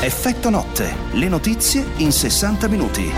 Effetto notte, le notizie in 60 minuti.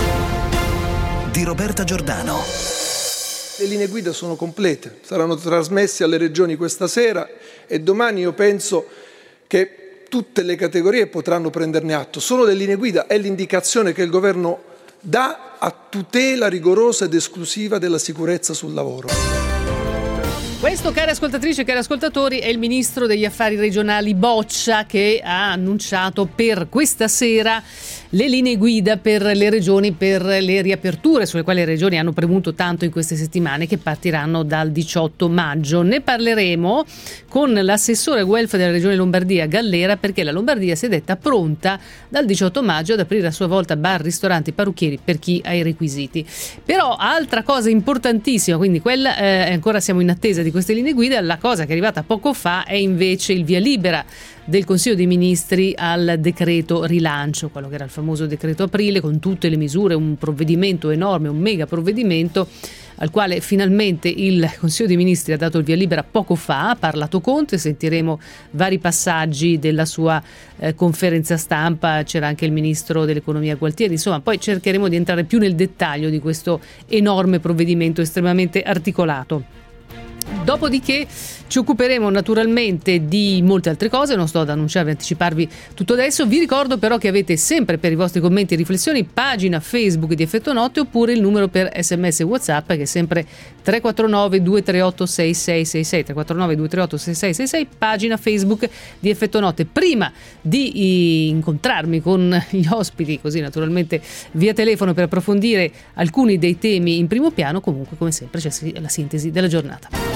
Di Roberta Giordano. Le linee guida sono complete, saranno trasmesse alle regioni questa sera e domani io penso che tutte le categorie potranno prenderne atto. Sono le linee guida, è l'indicazione che il governo dà a tutela rigorosa ed esclusiva della sicurezza sul lavoro. Questo, care ascoltatrici e cari ascoltatori, è il ministro degli affari regionali Boccia, che ha annunciato per questa sera le linee guida per le regioni, per le riaperture sulle quali le regioni hanno premuto tanto in queste settimane, che partiranno dal 18 maggio. Ne parleremo con l'assessore welfare della regione Lombardia Gallera, perché la Lombardia si è detta pronta dal 18 maggio ad aprire a sua volta bar, ristoranti, parrucchieri per chi ha i requisiti. Però altra cosa importantissima, quindi quella ancora siamo in attesa di queste linee guida. La cosa che è arrivata poco fa è invece il via libera del Consiglio dei Ministri al decreto rilancio, quello che era il famoso decreto aprile, con tutte le misure, un provvedimento enorme, un mega provvedimento al quale finalmente il Consiglio dei Ministri ha dato il via libera poco fa. Ha parlato Conte, sentiremo vari passaggi della sua conferenza stampa, c'era anche il ministro dell'economia Gualtieri, insomma poi cercheremo di entrare più nel dettaglio di questo enorme provvedimento estremamente articolato. Dopodiché ci occuperemo naturalmente di molte altre cose, non sto ad annunciarvi, anticiparvi tutto adesso. Vi ricordo però che avete sempre per i vostri commenti e riflessioni pagina Facebook di Effetto Notte, oppure il numero per SMS e WhatsApp, che è sempre 349 238 6666, 349 238 6666, pagina Facebook di Effetto Notte. Prima di incontrarmi con gli ospiti, così naturalmente via telefono, per approfondire alcuni dei temi in primo piano, comunque come sempre c'è la sintesi della giornata.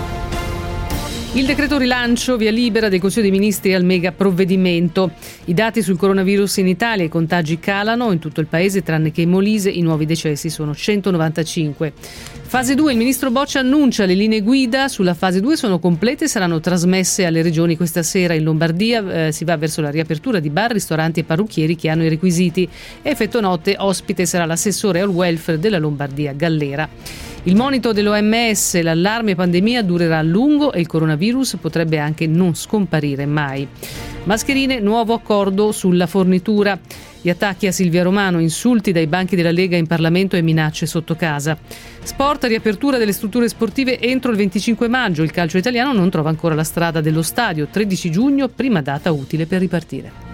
Il decreto rilancio, via libera del Consiglio dei Ministri al mega provvedimento. I dati sul coronavirus in Italia, i contagi calano in tutto il paese, tranne che in Molise i nuovi decessi sono 195. Fase 2, il ministro Boccia annuncia le linee guida sulla fase 2 sono complete e saranno trasmesse alle regioni questa sera. In Lombardia si va verso la riapertura di bar, ristoranti e parrucchieri che hanno i requisiti. Effetto notte, ospite sarà l'assessore al welfare della Lombardia Gallera. Il monito dell'OMS, l'allarme pandemia durerà a lungo e il coronavirus potrebbe anche non scomparire mai. Mascherine, nuovo accordo sulla fornitura. Gli attacchi a Silvia Romano, insulti dai banchi della Lega in Parlamento e minacce sotto casa. Sport, riapertura delle strutture sportive entro il 25 maggio. Il calcio italiano non trova ancora la strada dello stadio. 13 giugno, prima data utile per ripartire.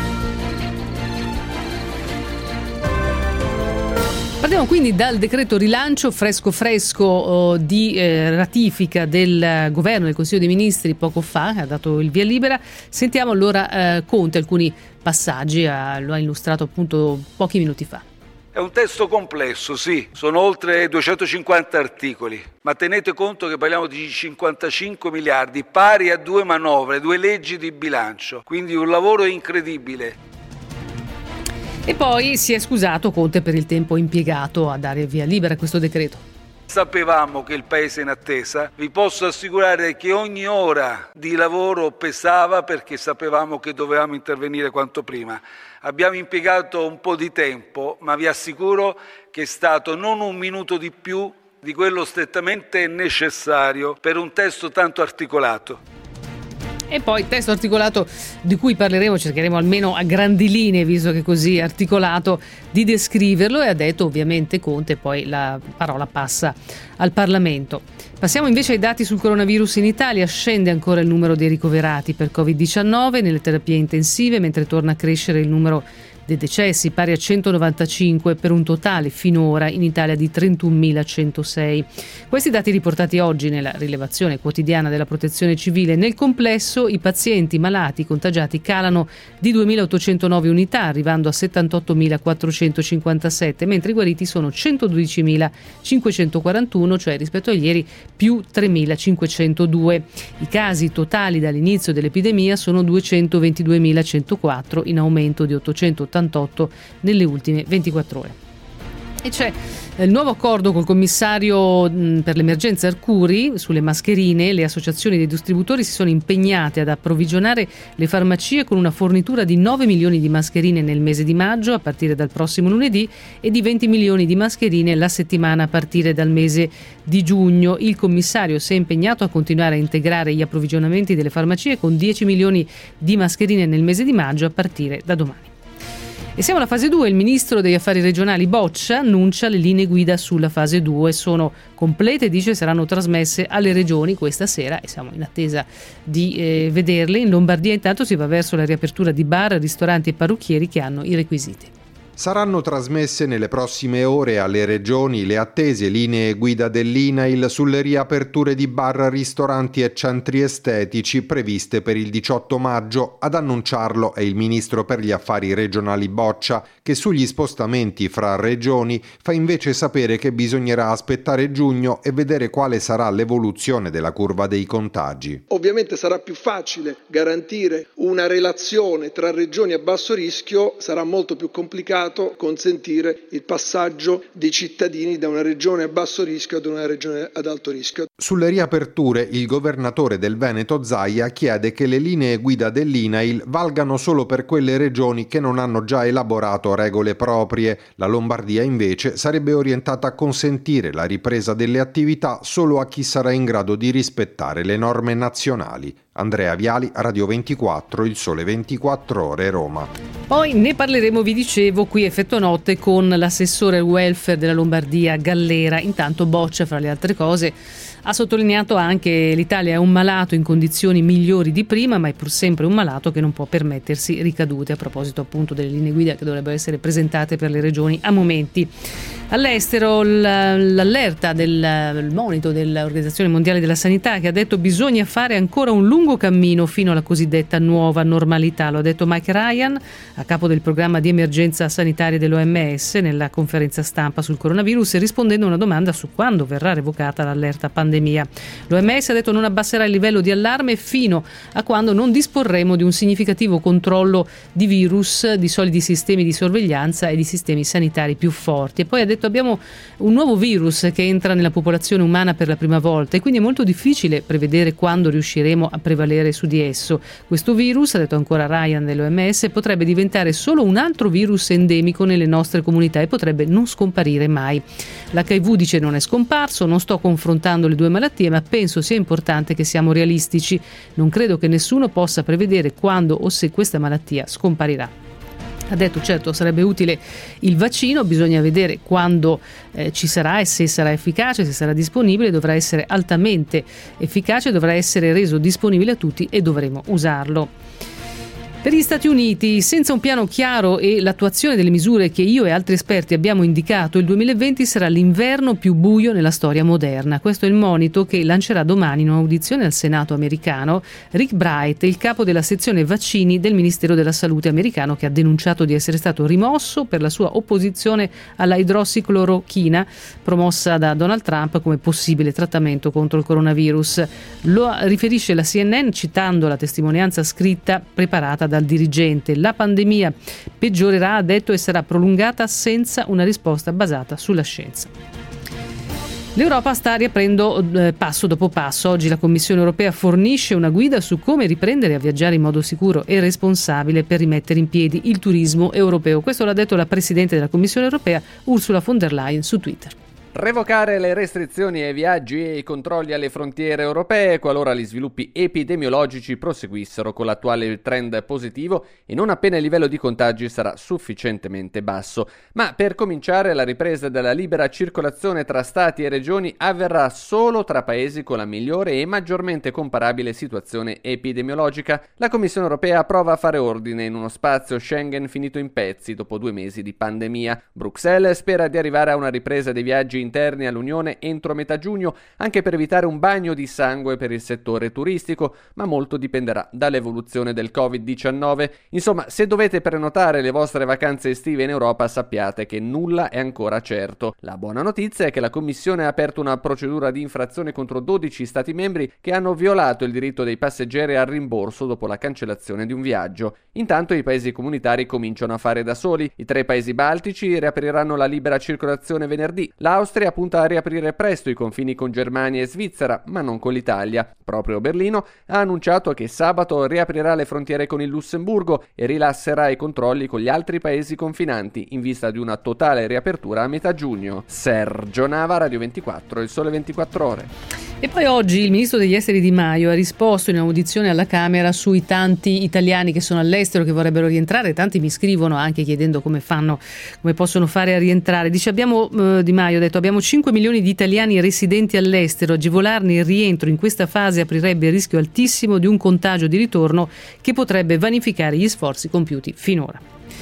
Partiamo quindi dal decreto rilancio fresco di ratifica del governo, del Consiglio dei Ministri poco fa, ha dato il via libera. Sentiamo allora Conte, alcuni passaggi, lo ha illustrato appunto pochi minuti fa. È un testo complesso, sì, sono oltre 250 articoli, ma tenete conto che parliamo di 55 miliardi, pari a 2 manovre, 2 leggi di bilancio, quindi un lavoro incredibile. E poi si è scusato Conte per il tempo impiegato a dare via libera a questo decreto. Sapevamo che il paese è in attesa, vi posso assicurare che ogni ora di lavoro pesava, perché sapevamo che dovevamo intervenire quanto prima. Abbiamo impiegato un po' di tempo, ma vi assicuro che è stato non un minuto di più di quello strettamente necessario per un testo tanto articolato. E poi testo articolato di cui parleremo, cercheremo almeno a grandi linee, visto che è così articolato, di descriverlo, e ha detto ovviamente Conte, poi la parola passa al Parlamento. Passiamo invece ai dati sul coronavirus in Italia. Scende ancora il numero dei ricoverati per Covid-19 nelle terapie intensive, mentre torna a crescere il numero dei decessi, pari a 195, per un totale finora in Italia di 31.106. Questi dati riportati oggi nella rilevazione quotidiana della Protezione Civile. Nel complesso i pazienti malati contagiati calano di 2.809 unità, arrivando a 78.457, mentre i guariti sono 112.541, cioè rispetto a ieri più 3.502. I casi totali dall'inizio dell'epidemia sono 222.104, in aumento di 888 nelle ultime 24 ore. E c'è il nuovo accordo col commissario per l'emergenza Arcuri sulle mascherine. Le associazioni dei distributori si sono impegnate ad approvvigionare le farmacie con una fornitura di 9 milioni di mascherine nel mese di maggio a partire dal prossimo lunedì e di 20 milioni di mascherine la settimana a partire dal mese di giugno. Il commissario si è impegnato a continuare a integrare gli approvvigionamenti delle farmacie con 10 milioni di mascherine nel mese di maggio a partire da domani. E siamo alla fase 2, il ministro degli affari regionali Boccia annuncia le linee guida sulla fase 2, sono complete e dice saranno trasmesse alle regioni questa sera e siamo in attesa di vederle. In Lombardia intanto si va verso la riapertura di bar, ristoranti e parrucchieri che hanno i requisiti. Saranno trasmesse nelle prossime ore alle regioni le attese linee guida dell'INAIL sulle riaperture di bar, ristoranti e centri estetici previste per il 18 maggio. Ad annunciarlo è il ministro per gli affari regionali Boccia, che sugli spostamenti fra regioni fa invece sapere che bisognerà aspettare giugno e vedere quale sarà l'evoluzione della curva dei contagi. Ovviamente sarà più facile garantire una relazione tra regioni a basso rischio, sarà molto più complicato consentire il passaggio dei cittadini da una regione a basso rischio ad una regione ad alto rischio. Sulle riaperture, il governatore del Veneto Zaia chiede che le linee guida dell'INAIL valgano solo per quelle regioni che non hanno già elaborato regole proprie. La Lombardia invece sarebbe orientata a consentire la ripresa delle attività solo a chi sarà in grado di rispettare le norme nazionali. Andrea Viali, Radio 24, Il Sole 24 Ore, Roma. Poi ne parleremo, vi dicevo, qui Effetto Notte con l'assessore al welfare della Lombardia Gallera. Intanto Boccia, fra le altre cose, ha sottolineato anche che l'Italia è un malato in condizioni migliori di prima, ma è pur sempre un malato che non può permettersi ricadute, a proposito appunto delle linee guida che dovrebbero essere presentate per le regioni a momenti. All'estero l'allerta del monito dell'Organizzazione Mondiale della Sanità, che ha detto bisogna fare ancora un lungo cammino fino alla cosiddetta nuova normalità. Lo ha detto Mike Ryan, a capo del programma di emergenza sanitaria dell'OMS, nella conferenza stampa sul coronavirus, rispondendo a una domanda su quando verrà revocata l'allerta pandemia. L'OMS ha detto non abbasserà il livello di allarme fino a quando non disporremo di un significativo controllo di virus, di solidi sistemi di sorveglianza e di sistemi sanitari più forti. E poi ha detto abbiamo un nuovo virus che entra nella popolazione umana per la prima volta e quindi è molto difficile prevedere quando riusciremo a prevalere su di esso. Questo virus, ha detto ancora Ryan dell'OMS, potrebbe diventare solo un altro virus endemico nelle nostre comunità e potrebbe non scomparire mai. L'HIV dice non è scomparso, non sto confrontando le due malattie, ma penso sia importante che siamo realistici. Non credo che nessuno possa prevedere quando o se questa malattia scomparirà. Ha detto certo sarebbe utile il vaccino, bisogna vedere quando ci sarà e se sarà efficace, se sarà disponibile, dovrà essere altamente efficace, dovrà essere reso disponibile a tutti e dovremo usarlo. Per gli Stati Uniti, senza un piano chiaro e l'attuazione delle misure che io e altri esperti abbiamo indicato, il 2020 sarà l'inverno più buio nella storia moderna. Questo è il monito che lancerà domani in un'audizione al Senato americano Rick Bright, il capo della sezione vaccini del Ministero della Salute americano, che ha denunciato di essere stato rimosso per la sua opposizione alla idrossiclorochina promossa da Donald Trump come possibile trattamento contro il coronavirus. Lo riferisce la CNN citando la testimonianza scritta preparata dal dirigente. La pandemia peggiorerà, ha detto, e sarà prolungata senza una risposta basata sulla scienza. L'Europa sta riaprendo passo dopo passo. Oggi la Commissione europea fornisce una guida su come riprendere a viaggiare in modo sicuro e responsabile per rimettere in piedi il turismo europeo. Questo l'ha detto la Presidente della Commissione europea, Ursula von der Leyen, su Twitter. Revocare le restrizioni ai viaggi e i controlli alle frontiere europee qualora gli sviluppi epidemiologici proseguissero con l'attuale trend positivo e non appena il livello di contagi sarà sufficientemente basso. Ma per cominciare la ripresa della libera circolazione tra stati e regioni avverrà solo tra paesi con la migliore e maggiormente comparabile situazione epidemiologica. La Commissione europea prova a fare ordine in uno spazio Schengen finito in pezzi dopo 2 mesi di pandemia. Bruxelles spera di arrivare a una ripresa dei viaggi viaggi interni all'Unione entro metà giugno, anche per evitare un bagno di sangue per il settore turistico, ma molto dipenderà dall'evoluzione del Covid-19. Insomma, se dovete prenotare le vostre vacanze estive in Europa, sappiate che nulla è ancora certo. La buona notizia è che la Commissione ha aperto una procedura di infrazione contro 12 Stati membri che hanno violato il diritto dei passeggeri al rimborso dopo la cancellazione di un viaggio. Intanto i paesi comunitari cominciano a fare da soli. I 3 paesi baltici riapriranno la libera circolazione venerdì. L'Austria punta a riaprire presto i confini con Germania e Svizzera, ma non con l'Italia. Proprio Berlino ha annunciato che sabato riaprirà le frontiere con il Lussemburgo e rilasserà i controlli con gli altri paesi confinanti in vista di una totale riapertura a metà giugno. Sergio Nava, Radio 24, Il Sole 24 Ore. E poi oggi il ministro degli esteri Di Maio ha risposto in audizione alla Camera sui tanti italiani che sono all'estero, che vorrebbero rientrare. Tanti mi scrivono anche chiedendo come possono fare a rientrare. Dice Di Maio ha detto: abbiamo 5 milioni di italiani residenti all'estero, agevolarne il rientro in questa fase aprirebbe il rischio altissimo di un contagio di ritorno che potrebbe vanificare gli sforzi compiuti finora.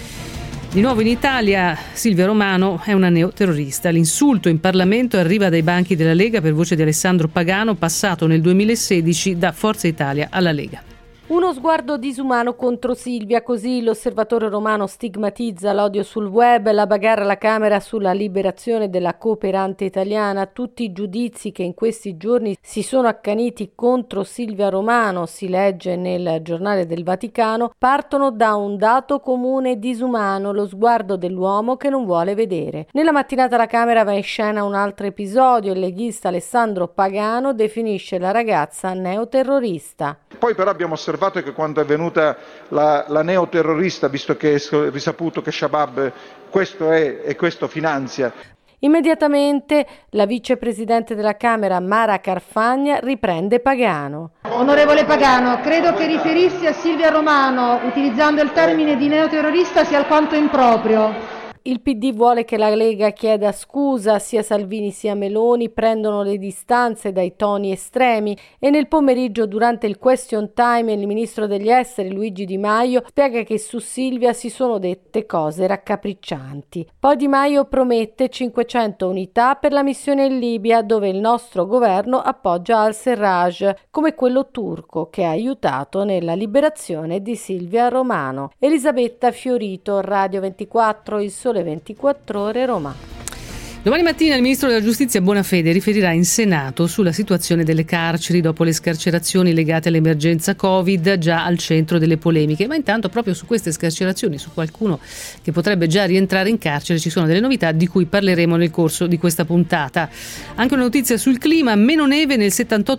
Di nuovo in Italia, Silvia Romano è una neoterrorista. L'insulto in Parlamento arriva dai banchi della Lega per voce di Alessandro Pagano, passato nel 2016 da Forza Italia alla Lega. Uno sguardo disumano contro Silvia, così l'Osservatore Romano stigmatizza l'odio sul web, la bagarre alla Camera sulla liberazione della cooperante italiana, tutti i giudizi che in questi giorni si sono accaniti contro Silvia Romano, si legge nel Giornale del Vaticano, partono da un dato comune disumano, lo sguardo dell'uomo che non vuole vedere. Nella mattinata alla Camera va in scena un altro episodio, il leghista Alessandro Pagano definisce la ragazza neoterrorista. Poi però abbiamo osservato che quando è venuta la neoterrorista, visto che è risaputo che Shabab questo è e questo finanzia, immediatamente la vicepresidente della Camera Mara Carfagna riprende Pagano. Onorevole Pagano, credo che riferirsi a Silvia Romano utilizzando il termine di neoterrorista sia alquanto improprio. Il PD vuole che la Lega chieda scusa, sia Salvini sia Meloni prendono le distanze dai toni estremi e nel pomeriggio durante il question time il ministro degli esteri Luigi Di Maio spiega che su Silvia si sono dette cose raccapriccianti. Poi Di Maio promette 500 unità per la missione in Libia dove il nostro governo appoggia al-Serraj come quello turco che ha aiutato nella liberazione di Silvia Romano. Elisabetta Fiorito, Radio 24, Il Sole 24 Ore, Roma. Domani mattina il ministro della Giustizia Bonafede riferirà in Senato sulla situazione delle carceri dopo le scarcerazioni legate all'emergenza Covid, già al centro delle polemiche. Ma intanto proprio su queste scarcerazioni, su qualcuno che potrebbe già rientrare in carcere, ci sono delle novità di cui parleremo nel corso di questa puntata. Anche una notizia sul clima: meno neve nel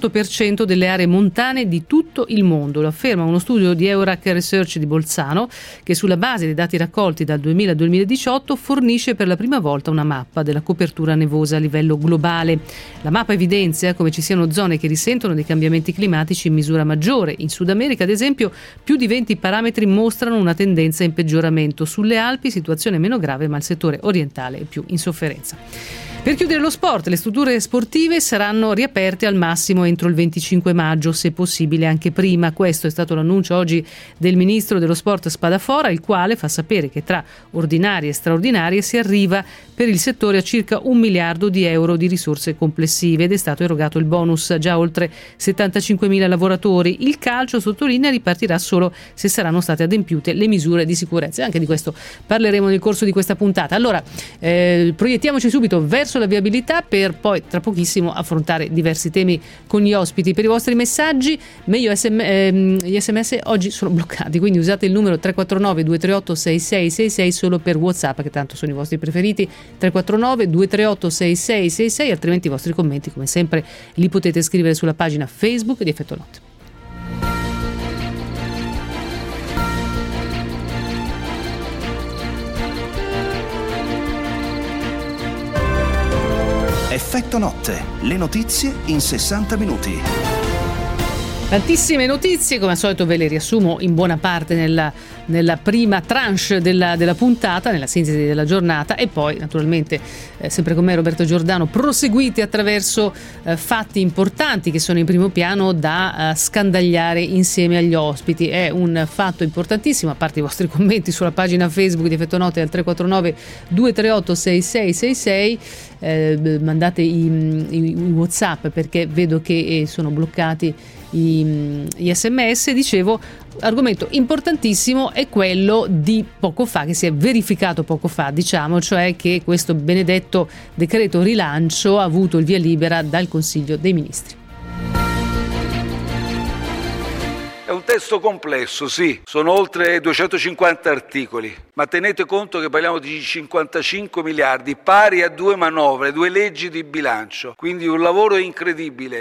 78% delle aree montane di tutto il mondo. Lo afferma uno studio di Eurac Research di Bolzano, che sulla base dei dati raccolti dal 2000 al 2018 fornisce per la prima volta una mappa della copertura nevosa a livello globale. La mappa evidenzia come ci siano zone che risentono dei cambiamenti climatici in misura maggiore. In Sud America, ad esempio, più di 20 parametri mostrano una tendenza in peggioramento. Sulle Alpi situazione meno grave, ma il settore orientale è più in sofferenza. Per chiudere lo sport, le strutture sportive saranno riaperte al massimo entro il 25 maggio, se possibile anche prima. Questo è stato l'annuncio oggi del ministro dello sport Spadafora, il quale fa sapere che tra ordinarie e straordinarie si arriva per il settore a circa 1 miliardo di euro di risorse complessive ed è stato erogato il bonus a già oltre 75.000 lavoratori. Il calcio, sottolinea, ripartirà solo se saranno state adempiute le misure di sicurezza. E anche di questo parleremo nel corso di questa puntata. Allora, proiettiamoci subito verso la viabilità per poi tra pochissimo affrontare diversi temi con gli ospiti. Per i vostri messaggi, meglio gli sms oggi sono bloccati, quindi usate il numero 349 238 6666 solo per WhatsApp, che tanto sono i vostri preferiti. 349 238 6666, altrimenti i vostri commenti come sempre li potete scrivere sulla pagina Facebook di Effetto Notte. Effetto Notte, le notizie in 60 minuti. Tantissime notizie, come al solito ve le riassumo in buona parte nella prima tranche della puntata, nella sintesi della giornata, e poi naturalmente sempre con me Roberto Giordano proseguite attraverso fatti importanti che sono in primo piano da scandagliare insieme agli ospiti. È un fatto importantissimo, a parte i vostri commenti sulla pagina Facebook di Effetto Note al 349 238 6666, mandate i WhatsApp perché vedo che sono bloccati gli SMS. Dicevo, argomento importantissimo è quello di poco fa, che si è verificato poco fa, diciamo, cioè che questo benedetto decreto rilancio ha avuto il via libera dal Consiglio dei Ministri. È un testo complesso, sì, sono oltre 250 articoli, ma tenete conto che parliamo di 55 miliardi, pari a 2 manovre, 2 leggi di bilancio, quindi un lavoro incredibile.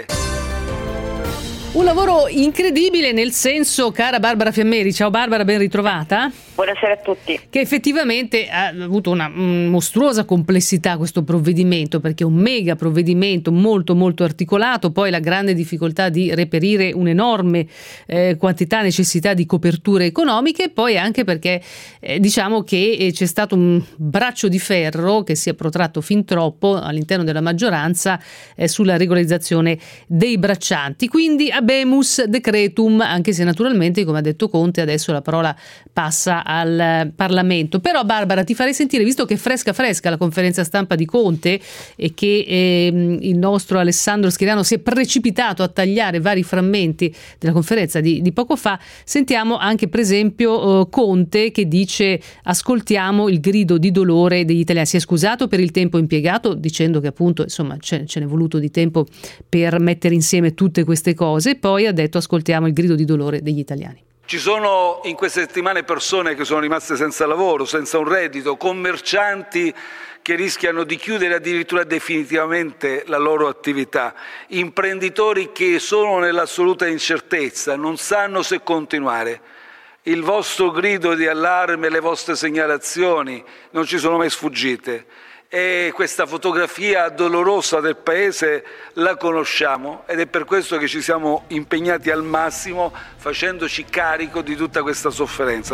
Un lavoro incredibile, nel senso, cara Barbara Fiammeri, ciao Barbara, ben ritrovata. Buonasera a tutti. Che effettivamente ha avuto una mostruosa complessità questo provvedimento, perché è un mega provvedimento molto molto articolato, poi la grande difficoltà di reperire un'enorme quantità, necessità di coperture economiche, e poi anche perché diciamo che c'è stato un braccio di ferro che si è protratto fin troppo all'interno della maggioranza sulla regolarizzazione dei braccianti. Quindi habemus decretum, anche se naturalmente, come ha detto Conte, adesso la parola passa al Parlamento. Però Barbara, ti farei sentire, visto che è fresca la conferenza stampa di Conte e che il nostro Alessandro Schiriano si è precipitato a tagliare vari frammenti della conferenza di poco fa, sentiamo anche per esempio Conte che dice: ascoltiamo il grido di dolore degli italiani. Si è scusato per il tempo impiegato, dicendo che appunto insomma ce n'è voluto di tempo per mettere insieme tutte queste cose, e poi ha detto: ascoltiamo il grido di dolore degli italiani. Ci sono in queste settimane persone che sono rimaste senza lavoro, senza un reddito, commercianti che rischiano di chiudere addirittura definitivamente la loro attività, imprenditori che sono nell'assoluta incertezza, non sanno se continuare. Il vostro grido di allarme, le vostre segnalazioni non ci sono mai sfuggite. E questa fotografia dolorosa del Paese la conosciamo, ed è per questo che ci siamo impegnati al massimo, facendoci carico di tutta questa sofferenza.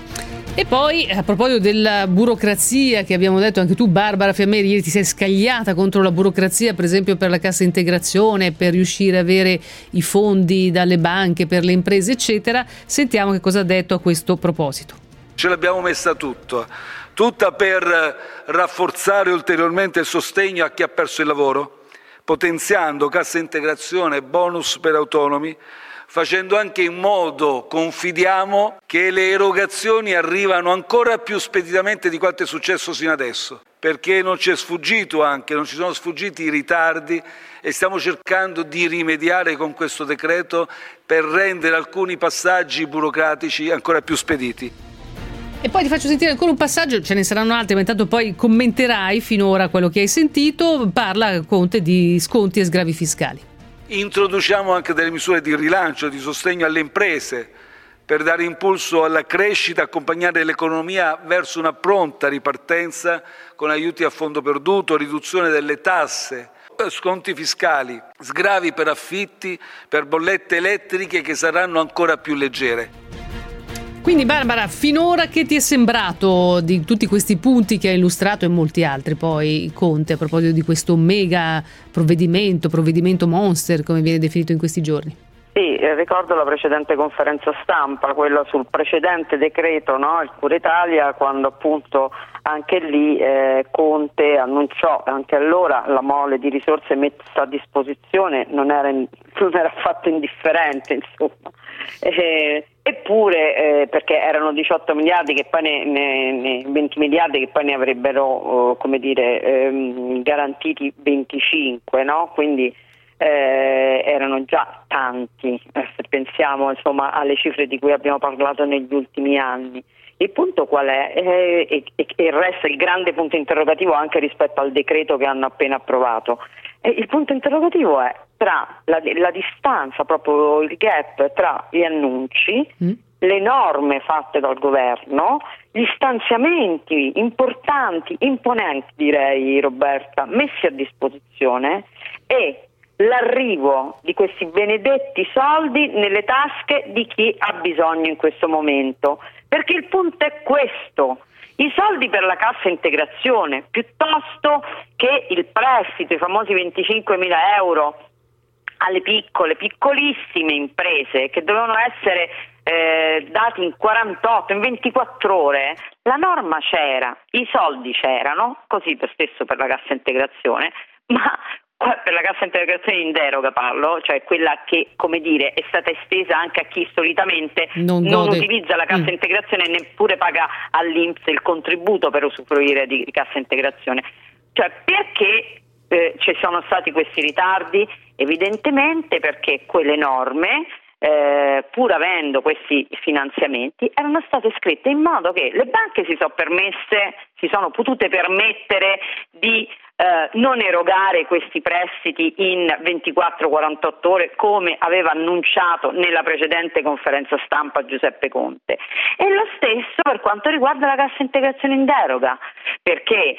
E poi, a proposito della burocrazia, che abbiamo detto anche tu, Barbara Fiammeri, ieri ti sei scagliata contro la burocrazia, per esempio per la cassa integrazione, per riuscire a avere i fondi dalle banche per le imprese, eccetera. Sentiamo che cosa ha detto a questo proposito. Ce l'abbiamo messa tutta per rafforzare ulteriormente il sostegno a chi ha perso il lavoro, potenziando cassa integrazione e bonus per autonomi, facendo anche in modo, confidiamo, che le erogazioni arrivano ancora più speditamente di quanto è successo sino adesso, perché non ci sono sfuggiti i ritardi, e stiamo cercando di rimediare con questo decreto per rendere alcuni passaggi burocratici ancora più spediti. E poi ti faccio sentire ancora un passaggio, ce ne saranno altri, ma intanto poi commenterai finora quello che hai sentito. Parla Conte di sconti e sgravi fiscali. Introduciamo anche delle misure di rilancio, di sostegno alle imprese, per dare impulso alla crescita, accompagnare l'economia verso una pronta ripartenza con aiuti a fondo perduto, riduzione delle tasse, sconti fiscali, sgravi per affitti, per bollette elettriche che saranno ancora più leggere. Quindi Barbara, finora che ti è sembrato di tutti questi punti che hai illustrato e molti altri poi Conte, a proposito di questo mega provvedimento monster, come viene definito in questi giorni? Sì, ricordo la precedente conferenza stampa, quella sul precedente decreto, no? Il Cura Italia, quando appunto anche lì Conte annunciò anche allora la mole di risorse messa a disposizione, non era affatto indifferente, insomma. Eppure, perché erano 18 miliardi che poi 20 miliardi che poi ne avrebbero garantiti 25, no? Quindi erano già tanti, se pensiamo insomma alle cifre di cui abbiamo parlato negli ultimi anni. Il punto qual è? E resta il grande punto interrogativo anche rispetto al decreto che hanno appena approvato. Il punto interrogativo è tra la distanza, proprio il gap tra gli annunci, le norme fatte dal governo, gli stanziamenti importanti, imponenti direi Roberta, messi a disposizione, e l'arrivo di questi benedetti soldi nelle tasche di chi ha bisogno in questo momento, perché il punto è questo: i soldi per la cassa integrazione piuttosto che il prestito, i famosi 25.000 euro alle piccolissime imprese che dovevano essere dati in 48, in 24 ore, la norma c'era, i soldi c'erano, così per stesso per la cassa integrazione, ma per la cassa integrazione in deroga parlo, cioè quella che, come dire, è stata estesa anche a chi solitamente non utilizza la cassa integrazione e neppure paga all'INPS il contributo per usufruire di cassa integrazione. Cioè, perché ci sono stati questi ritardi? Evidentemente perché quelle norme, pur avendo questi finanziamenti, erano state scritte in modo che le banche si sono potute permettere di non erogare questi prestiti in 24-48 ore come aveva annunciato nella precedente conferenza stampa Giuseppe Conte. E lo stesso per quanto riguarda la cassa integrazione in deroga, perché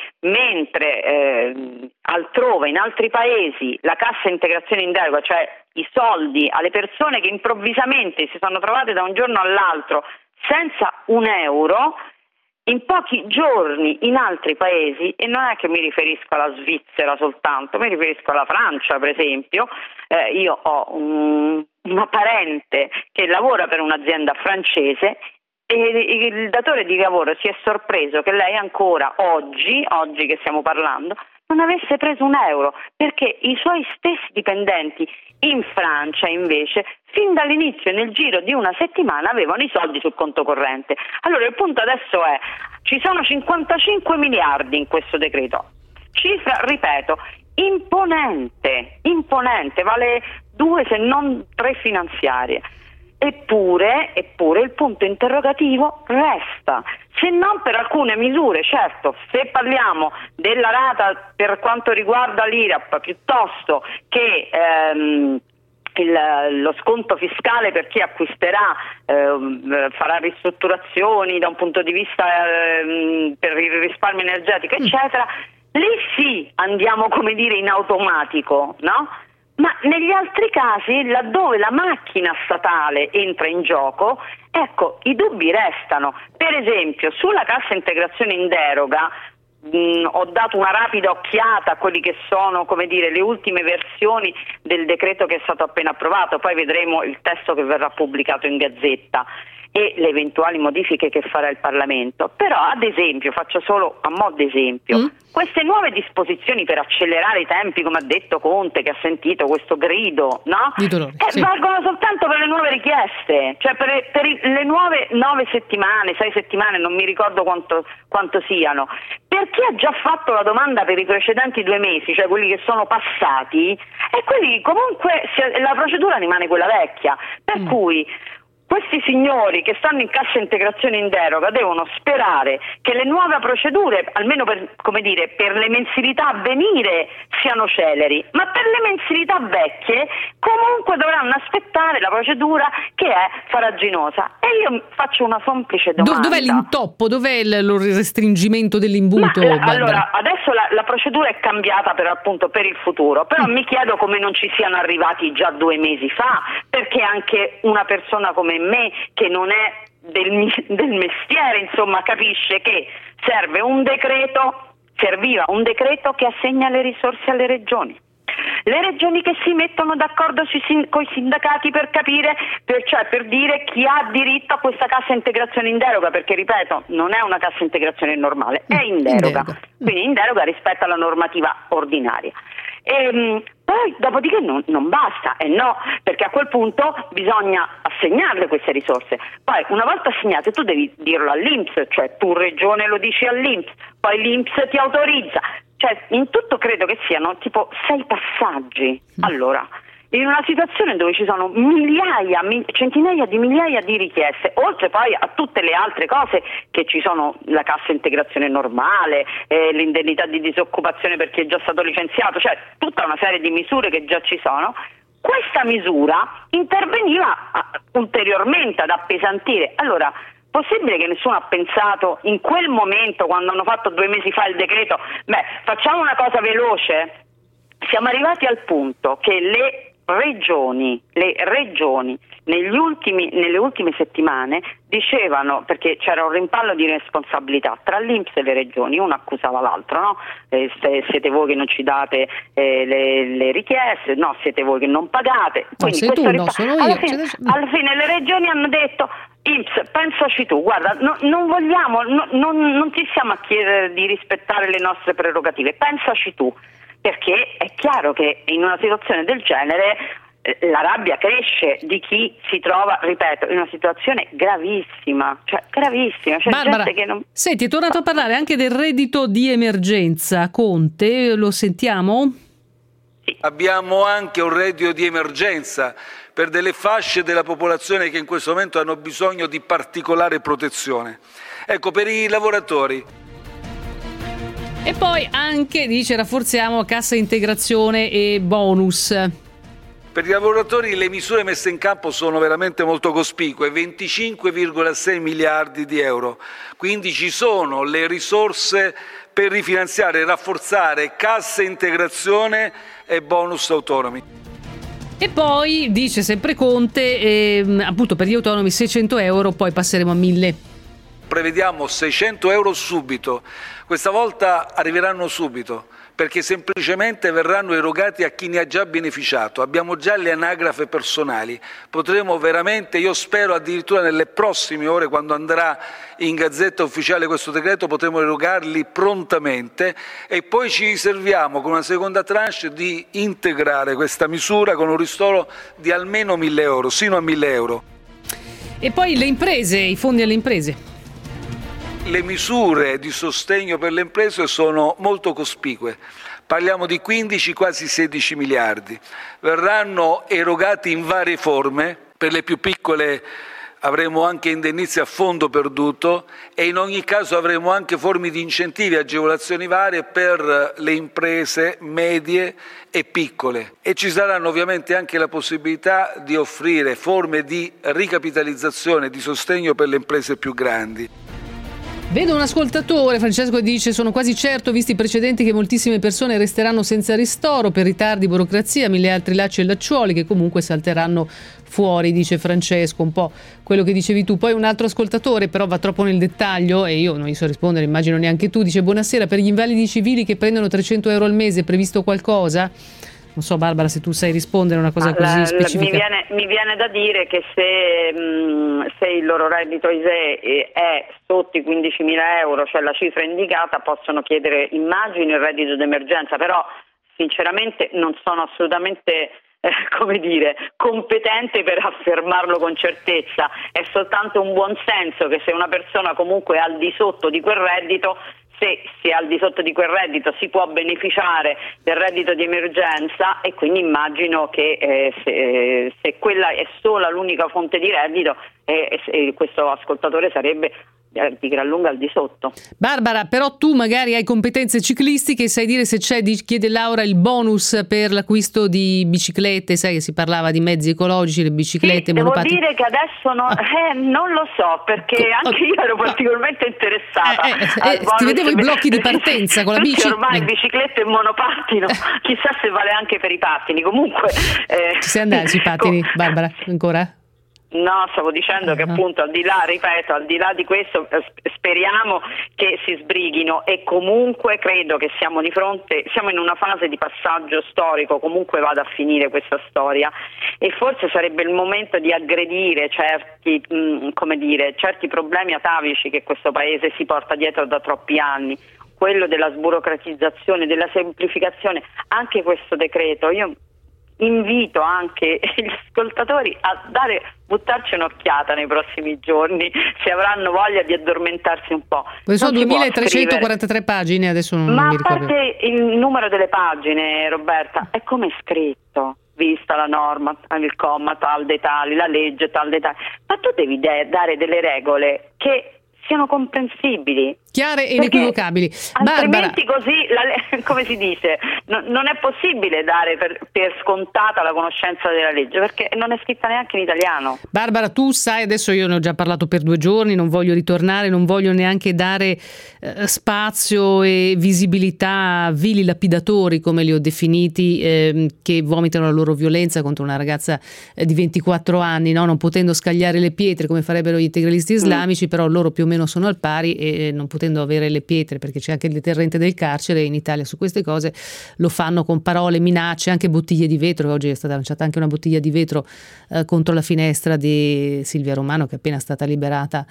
mentre altrove, in altri paesi, la cassa integrazione in deroga, cioè i soldi alle persone che improvvisamente si sono trovate da un giorno all'altro senza un euro, in pochi giorni in altri paesi, e non è che mi riferisco alla Svizzera soltanto, mi riferisco alla Francia per esempio, io ho una parente che lavora per un'azienda francese e il datore di lavoro si è sorpreso che lei ancora oggi che stiamo parlando, non avesse preso un euro, perché i suoi stessi dipendenti in Francia invece fin dall'inizio, nel giro di una settimana, avevano i soldi sul conto corrente. Allora il punto adesso è: ci sono 55 miliardi in questo decreto, cifra, ripeto, imponente, vale 2 se non 3 finanziarie. Eppure il punto interrogativo resta, se non per alcune misure. Certo, se parliamo della rata per quanto riguarda l'IRAP piuttosto che lo sconto fiscale per chi acquisterà, farà ristrutturazioni da un punto di vista per il risparmio energetico eccetera, lì sì andiamo, come dire, in automatico, no? Ma negli altri casi, laddove la macchina statale entra in gioco, ecco, i dubbi restano. Per esempio, sulla cassa integrazione in deroga ho dato una rapida occhiata a quelli che sono, come dire, le ultime versioni del decreto che è stato appena approvato, poi vedremo il testo che verrà pubblicato in Gazzetta e le eventuali modifiche che farà il Parlamento. Però, ad esempio, faccio solo a mo' d'esempio, queste nuove disposizioni per accelerare i tempi, come ha detto Conte, che ha sentito questo grido, no? Valgono soltanto per le nuove richieste, cioè per le nuove 9 settimane, 6 settimane, non mi ricordo quanto siano. Per chi ha già fatto la domanda per i precedenti 2 mesi, cioè quelli che sono passati, e quelli comunque la procedura rimane quella vecchia, per cui questi signori che stanno in cassa integrazione in deroga devono sperare che le nuove procedure, almeno per, come dire, per le mensilità a venire, siano celeri, ma per le mensilità vecchie comunque dovranno aspettare la procedura che è farraginosa. E io faccio una semplice domanda. Dov'è l'intoppo? Dov'è il restringimento dell'imbuto? Allora, adesso la procedura è cambiata per il futuro, però mi chiedo come non ci siano arrivati già 2 mesi fa, perché anche una persona come me, che non è del mestiere, insomma, capisce che serviva un decreto che assegna le risorse alle regioni. Le regioni che si mettono d'accordo con i sindacati per capire, per dire chi ha diritto a questa cassa integrazione in deroga, perché ripeto, non è una cassa integrazione normale, è in deroga. Quindi in deroga rispetto alla normativa ordinaria. E poi dopodiché non basta, no, perché a quel punto bisogna assegnarle queste risorse. Poi una volta assegnate tu devi dirlo all'INPS, cioè tu regione lo dici all'INPS, poi l'INPS ti autorizza. Cioè, in tutto credo che siano tipo 6 passaggi. Allora, in una situazione dove ci sono centinaia di migliaia di richieste, oltre poi a tutte le altre cose che ci sono, la cassa integrazione normale, l'indennità di disoccupazione per chi è già stato licenziato, cioè tutta una serie di misure che già ci sono, questa misura interveniva ulteriormente ad appesantire. Allora, possibile che nessuno ha pensato in quel momento, quando hanno fatto 2 mesi fa il decreto, facciamo una cosa veloce, siamo arrivati al punto che le regioni nelle ultime settimane dicevano, perché c'era un rimpallo di responsabilità tra l'Inps e le regioni, uno accusava l'altro, no? Siete voi che non ci date le richieste, no, siete voi che non pagate. Quindi sei tu, no, sono io. Alla fine le regioni hanno detto: Inps, pensaci tu, guarda, non vogliamo, non ti stiamo a chiedere di rispettare le nostre prerogative, pensaci tu. Perché è chiaro che in una situazione del genere la rabbia cresce di chi si trova, ripeto, in una situazione gravissima, cioè Barbara, gente che non... Senti, è tornato a parlare anche del reddito di emergenza. Conte, lo sentiamo? Sì. Abbiamo anche un reddito di emergenza per delle fasce della popolazione che in questo momento hanno bisogno di particolare protezione. Ecco, per i lavoratori. E poi anche, dice, rafforziamo cassa integrazione e bonus. Per i lavoratori le misure messe in campo sono veramente molto cospicue, 25,6 miliardi di euro. Quindi ci sono le risorse per rifinanziare e rafforzare cassa integrazione e bonus autonomi. E poi, dice sempre Conte, appunto per gli autonomi 600 euro, poi passeremo a 1000. Prevediamo 600 euro subito, questa volta arriveranno subito, perché semplicemente verranno erogati a chi ne ha già beneficiato. Abbiamo già le anagrafe personali, potremo veramente, io spero addirittura nelle prossime ore, quando andrà in Gazzetta Ufficiale questo decreto, potremo erogarli prontamente e poi ci riserviamo con una seconda tranche di integrare questa misura con un ristoro di almeno 1.000 euro, sino a 1.000 euro. E poi le imprese, i fondi alle imprese. Le misure di sostegno per le imprese sono molto cospicue, parliamo di 15, quasi 16 miliardi. Verranno erogati in varie forme, per le più piccole avremo anche indennizzi a fondo perduto e in ogni caso avremo anche forme di incentivi e agevolazioni varie per le imprese medie e piccole. E ci saranno ovviamente anche la possibilità di offrire forme di ricapitalizzazione, di sostegno per le imprese più grandi. Vedo un ascoltatore, Francesco, che dice: sono quasi certo, visti i precedenti, che moltissime persone resteranno senza ristoro per ritardi, burocrazia, 1000 altri lacci e lacciuoli che comunque salteranno fuori, dice Francesco, un po' quello che dicevi tu. Poi un altro ascoltatore però va troppo nel dettaglio e io non gli so rispondere, immagino neanche tu, dice: buonasera, per gli invalidi civili che prendono 300 euro al mese è previsto qualcosa? Non so, Barbara, se tu sai rispondere a una cosa così specifica. Mi viene da dire che se il loro reddito ISEE è sotto i 15.000 euro, cioè la cifra indicata, possono chiedere, immagino, il reddito d'emergenza, però sinceramente non sono assolutamente competente per affermarlo con certezza. È soltanto un buon senso che se una persona comunque è al di sotto di quel reddito, se si è al di sotto di quel reddito si può beneficiare del reddito di emergenza, e quindi immagino che se quella è sola l'unica fonte di reddito, questo ascoltatore sarebbe di gran lunga al di sotto. Barbara, però tu magari hai competenze ciclistiche e sai dire se c'è, chiede Laura, il bonus per l'acquisto di biciclette, sai che si parlava di mezzi ecologici, le biciclette, monopattini. Devo dire che adesso non lo so, perché anche io ero particolarmente interessata al bonus. Ti vedevo i blocchi di partenza con la bici. Ormai biciclette e monopattino, chissà se vale anche per i pattini. Comunque ci sei andata sui pattini, Barbara, ancora? No, stavo dicendo che appunto al di là di questo, speriamo che si sbrighino, e comunque credo che siamo in una fase di passaggio storico, comunque vada a finire questa storia, e forse sarebbe il momento di aggredire certi problemi atavici che questo paese si porta dietro da troppi anni, quello della sburocratizzazione, della semplificazione. Anche questo decreto, io invito anche gli ascoltatori a buttarci un'occhiata nei prossimi giorni, se avranno voglia di addormentarsi un po'. Sono 2343 pagine, adesso non mi ricordo. Ma a parte il numero delle pagine, Roberta, è come è scritto, vista la norma, il comma tal dei tali, la legge tal dei tali, ma tu devi dare delle regole che siano comprensibili. chiare e inequivocabili. Altrimenti così, come si dice, non è possibile dare per scontata la conoscenza della legge, perché non è scritta neanche in italiano. Barbara, tu sai, adesso io ne ho già parlato per 2 giorni, non voglio ritornare, non voglio neanche dare spazio e visibilità a vili lapidatori, come li ho definiti, che vomitano la loro violenza contro una ragazza di 24 anni, no? Non potendo scagliare le pietre come farebbero gli integralisti islamici, però loro più o meno sono al pari e non potendo avere le pietre, perché c'è anche il deterrente del carcere in Italia su queste cose, lo fanno con parole, minacce, anche bottiglie di vetro. Oggi è stata lanciata anche una bottiglia di vetro contro la finestra di Silvia Romano, che è appena stata liberata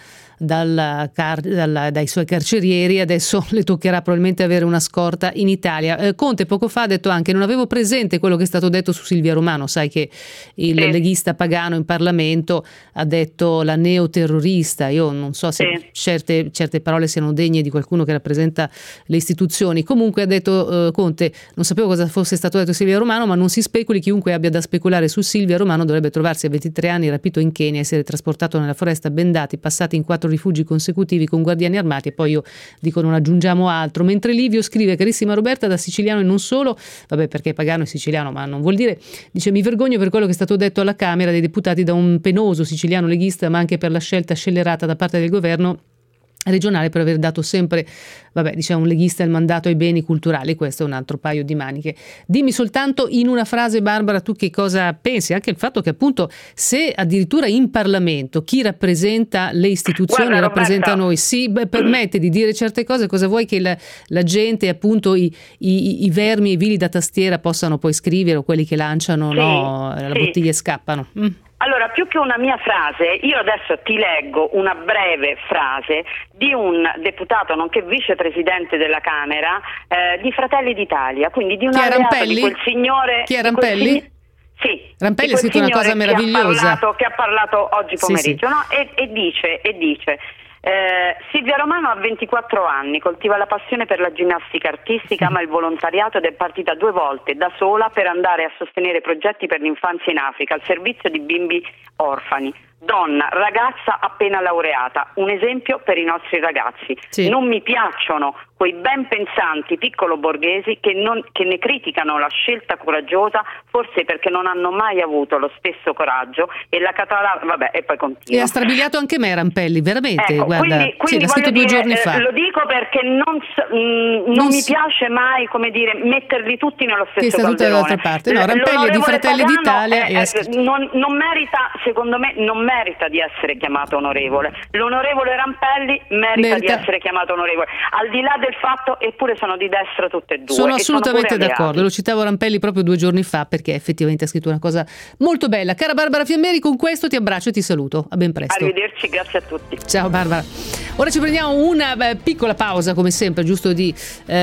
dai suoi carcerieri. Adesso le toccherà probabilmente avere una scorta in Italia. Conte poco fa ha detto anche: non avevo presente quello che è stato detto su Silvia Romano. Sai che il leghista Pagano in Parlamento ha detto la neoterrorista. Io non so se certe parole siano degne di qualcuno che rappresenta le istituzioni. Comunque ha detto Conte: non sapevo cosa fosse stato detto Silvia Romano, ma non si speculi, chiunque abbia da speculare su Silvia Romano dovrebbe trovarsi a 23 anni rapito in Kenya, essere trasportato nella foresta bendati, passati in 4 rifugi consecutivi con guardiani armati. E poi io dico, non aggiungiamo altro. Mentre Livio scrive: carissima Roberta, da siciliano e non solo, vabbè, perché Pagano è siciliano ma non vuol dire, dice: mi vergogno per quello che è stato detto alla Camera dei Deputati da un penoso siciliano leghista, ma anche per la scelta scellerata da parte del governo regionale per aver dato sempre, un leghista il mandato ai beni culturali. Questo è un altro paio di maniche. Dimmi soltanto in una frase, Barbara, tu che cosa pensi? Anche il fatto che appunto, se addirittura in Parlamento chi rappresenta le istituzioni, rappresenta noi, si permette di dire certe cose, cosa vuoi che la gente, appunto i vermi e i vili da tastiera possano poi scrivere, o quelli che lanciano la bottiglia e scappano? Allora, più che una mia frase, io adesso ti leggo una breve frase di un deputato, nonché vicepresidente della Camera, di Fratelli d'Italia, quindi di un alleato di quel signore... Chi è Rampelli? Sì. Rampelli ha scritto una cosa meravigliosa. Che ha parlato oggi pomeriggio, no? E dice... Silvia Romano ha 24 anni, coltiva la passione per la ginnastica artistica, ama il volontariato ed è partita 2 volte da sola per andare a sostenere progetti per l'infanzia in Africa al servizio di bimbi orfani. Donna, ragazza appena laureata, un esempio per i nostri ragazzi. Non mi piacciono quei ben pensanti piccolo borghesi che ne criticano la scelta coraggiosa, forse perché non hanno mai avuto lo stesso coraggio, e la catalana, e poi continua. E ha strabiliato anche me Rampelli, veramente, guarda, quindi l'ha scritto 2 giorni fa. Lo dico perché non mi piace mai, metterli tutti nello stesso calderone. Che sta dall'altra parte. No, Rampelli è di Fratelli d'Italia non merita, secondo me, non merita di essere chiamato onorevole. L'onorevole Rampelli merita di essere chiamato onorevole, al di là del fatto, eppure sono di destra tutte e 2. Sono assolutamente d'accordo, lo citavo Rampelli proprio 2 giorni fa perché effettivamente ha scritto una cosa molto bella. Cara Barbara Fiammeri, con questo ti abbraccio e ti saluto, a ben presto. Arrivederci, grazie a tutti. Ciao Barbara. Ora ci prendiamo una piccola pausa, come sempre, giusto di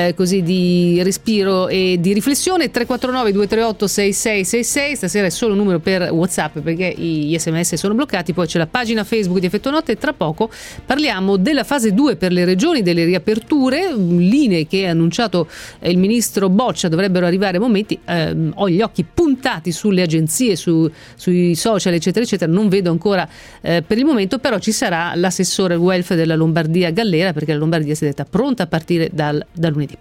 respiro e di riflessione. 349 238 6666, stasera è solo un numero per WhatsApp perché gli SMS sono bloccati. Poi c'è la pagina Facebook di Effetto Notte e tra poco parliamo della fase 2 per le regioni, delle riaperture, linee che ha annunciato il ministro Boccia. Dovrebbero arrivare momenti, ho gli occhi puntati sulle agenzie, sui social eccetera eccetera, non vedo ancora per il momento, però ci sarà l'assessore al welfare della Lombardia Gallera, perché la Lombardia si è detta pronta a partire da lunedì.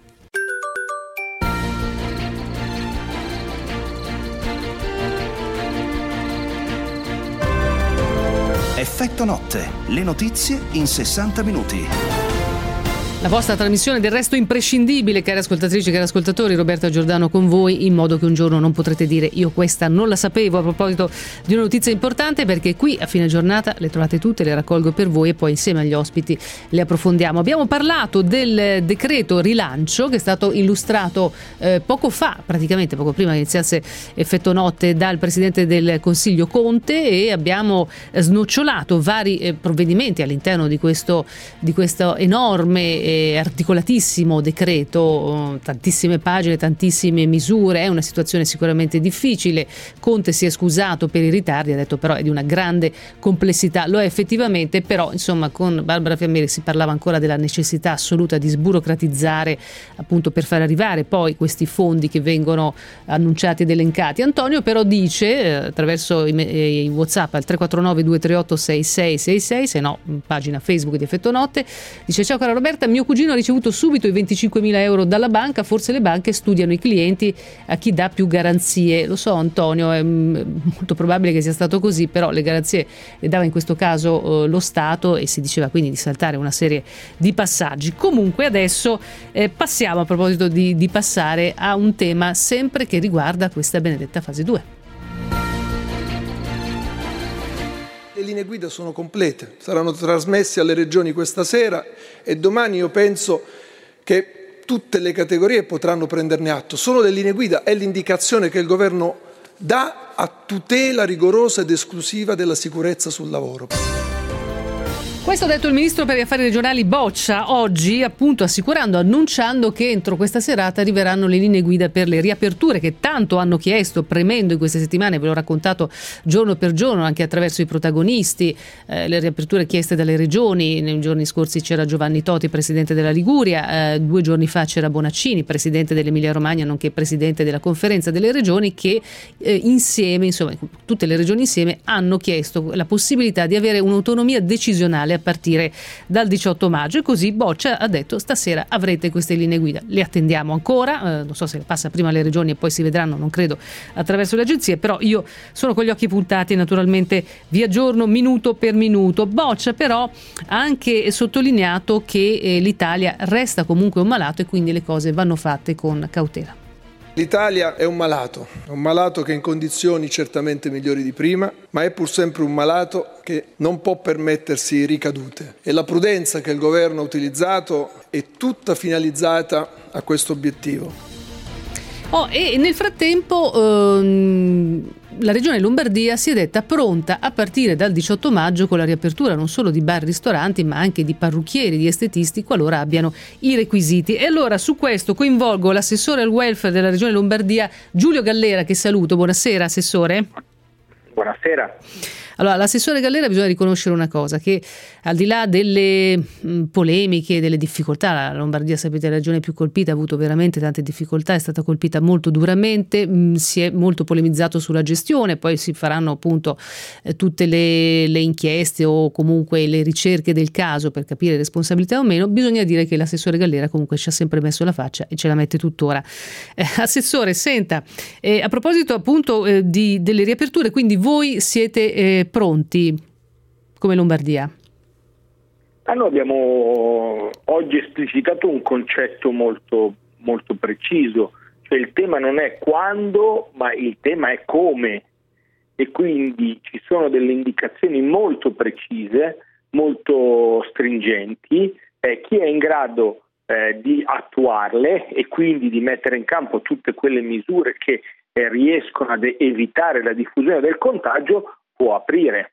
Effetto Notte, le notizie in 60 minuti. La vostra trasmissione del resto imprescindibile, cari ascoltatrici, cari ascoltatori. Roberta Giordano con voi, in modo che un giorno non potrete dire io questa non la sapevo, a proposito di una notizia importante, perché qui a fine giornata le trovate tutte, le raccolgo per voi e poi insieme agli ospiti le approfondiamo. Abbiamo parlato del decreto rilancio che è stato illustrato poco fa, praticamente poco prima che iniziasse Effetto Notte, dal Presidente del Consiglio Conte, e abbiamo snocciolato vari provvedimenti all'interno di questo enorme articolatissimo decreto, tantissime pagine, tantissime misure. È una situazione sicuramente difficile. Conte si è scusato per i ritardi, ha detto però è di una grande complessità, lo è effettivamente, però insomma con Barbara Fiammeri si parlava ancora della necessità assoluta di sburocratizzare, appunto per far arrivare poi questi fondi che vengono annunciati ed elencati. Antonio però dice attraverso i WhatsApp al 349 238 6666, se no pagina Facebook di Effetto Notte, dice: ciao cara Roberta, mio mio cugino ha ricevuto subito i 25.000 euro dalla banca, forse le banche studiano i clienti a chi dà più garanzie. Lo so Antonio, è molto probabile che sia stato così, però le garanzie le dava in questo caso lo Stato e si diceva quindi di saltare una serie di passaggi. Comunque adesso passiamo, a proposito di passare, a un tema sempre che riguarda questa benedetta fase 2. Le linee guida sono complete, saranno trasmesse alle regioni questa sera e domani io penso che tutte le categorie potranno prenderne atto. Sono le linee guida, è l'indicazione che il governo dà a tutela rigorosa ed esclusiva della sicurezza sul lavoro. Questo ha detto il ministro per gli affari regionali Boccia oggi, appunto annunciando che entro questa serata arriveranno le linee guida per le riaperture che tanto hanno chiesto, premendo in queste settimane, ve l'ho raccontato giorno per giorno anche attraverso i protagonisti, le riaperture chieste dalle regioni. Nei giorni scorsi c'era Giovanni Toti, presidente della Liguria, 2 giorni fa c'era Bonaccini, presidente dell'Emilia Romagna nonché presidente della Conferenza delle Regioni, che insieme, insomma tutte le regioni insieme, hanno chiesto la possibilità di avere un'autonomia decisionale a partire dal 18 maggio e così Boccia ha detto: stasera avrete queste linee guida, le attendiamo ancora, non so se passa prima alle regioni e poi si vedranno, non credo attraverso le agenzie, però io sono con gli occhi puntati, naturalmente vi aggiorno minuto per minuto. Boccia però ha anche sottolineato che l'Italia resta comunque un malato e quindi le cose vanno fatte con cautela. L'Italia è un malato che è in condizioni certamente migliori di prima, ma è pur sempre un malato che non può permettersi ricadute e la prudenza che il governo ha utilizzato è tutta finalizzata a questo obiettivo. E nel frattempo la regione Lombardia si è detta pronta a partire dal 18 maggio con la riapertura non solo di bar e ristoranti ma anche di parrucchieri, di estetisti qualora abbiano i requisiti. E allora su questo coinvolgo l'assessore al welfare della regione Lombardia Giulio Gallera, che saluto. Buonasera assessore. Buonasera. Allora, l'assessore Gallera, bisogna riconoscere una cosa, che al di là delle polemiche, delle difficoltà, la Lombardia, sapete, è la regione più colpita, ha avuto veramente tante difficoltà, è stata colpita molto duramente, si è molto polemizzato sulla gestione, poi si faranno appunto tutte le inchieste o comunque le ricerche del caso per capire responsabilità o meno. Bisogna dire che l'assessore Gallera comunque ci ha sempre messo la faccia e ce la mette tuttora. Assessore, senta, a proposito appunto delle riaperture, quindi voi siete pronti come Lombardia? Noi abbiamo oggi esplicitato un concetto molto, molto preciso, cioè il tema non è quando, ma il tema è come, e quindi ci sono delle indicazioni molto precise, molto stringenti, chi è in grado di attuarle e quindi di mettere in campo tutte quelle misure che riescono ad evitare la diffusione del contagio può aprire.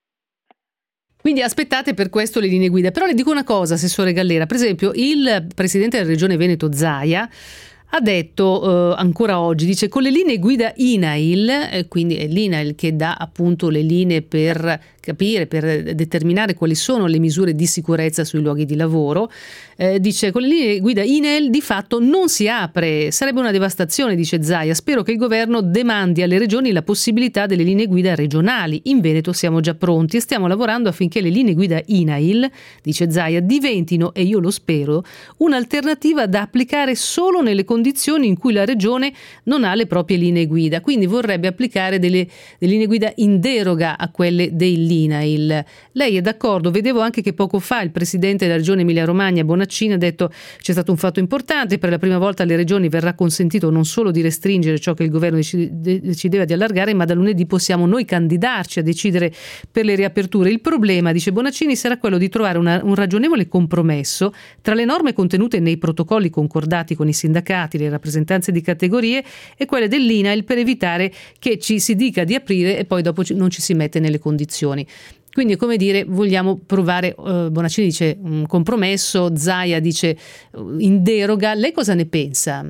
Quindi aspettate per questo le linee guida. Però le dico una cosa, assessore Gallera, per esempio il presidente della regione Veneto Zaia ha detto ancora oggi, dice, con le linee guida INAIL, quindi è l'INAIL che dà appunto le linee per capire, per determinare quali sono le misure di sicurezza sui luoghi di lavoro, dice con le linee guida INAIL di fatto non si apre, sarebbe una devastazione, dice Zaia, spero che il governo demandi alle regioni la possibilità delle linee guida regionali, in Veneto siamo già pronti e stiamo lavorando affinché le linee guida INAIL, dice Zaia, diventino, e io lo spero, un'alternativa da applicare solo nelle condizioni in cui la regione non ha le proprie linee guida, quindi vorrebbe applicare delle linee guida in deroga a quelle dei l'INAIL. Lei è d'accordo? Vedevo anche che poco fa il presidente della regione Emilia Romagna Bonaccini ha detto c'è stato un fatto importante, per la prima volta alle regioni verrà consentito non solo di restringere ciò che il governo decideva di allargare, ma da lunedì possiamo noi candidarci a decidere per le riaperture. Il problema, dice Bonaccini, sarà quello di trovare un ragionevole compromesso tra le norme contenute nei protocolli concordati con i sindacati, le rappresentanze di categorie e quelle dell'INAIL, per evitare che ci si dica di aprire e poi dopo non ci si mette nelle condizioni. Quindi, come dire, vogliamo provare, Bonaccini dice un compromesso, Zaia dice in deroga. Lei cosa ne pensa?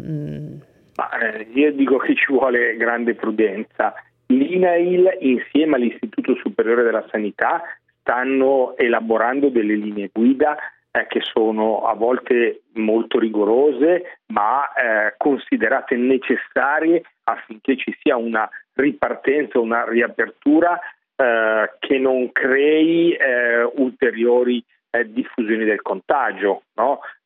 Io dico che ci vuole grande prudenza. L'INAIL insieme all'Istituto Superiore della Sanità stanno elaborando delle linee guida che sono a volte molto rigorose, ma considerate necessarie affinché ci sia una ripartenza, una riapertura che non crei ulteriori diffusioni del contagio, no?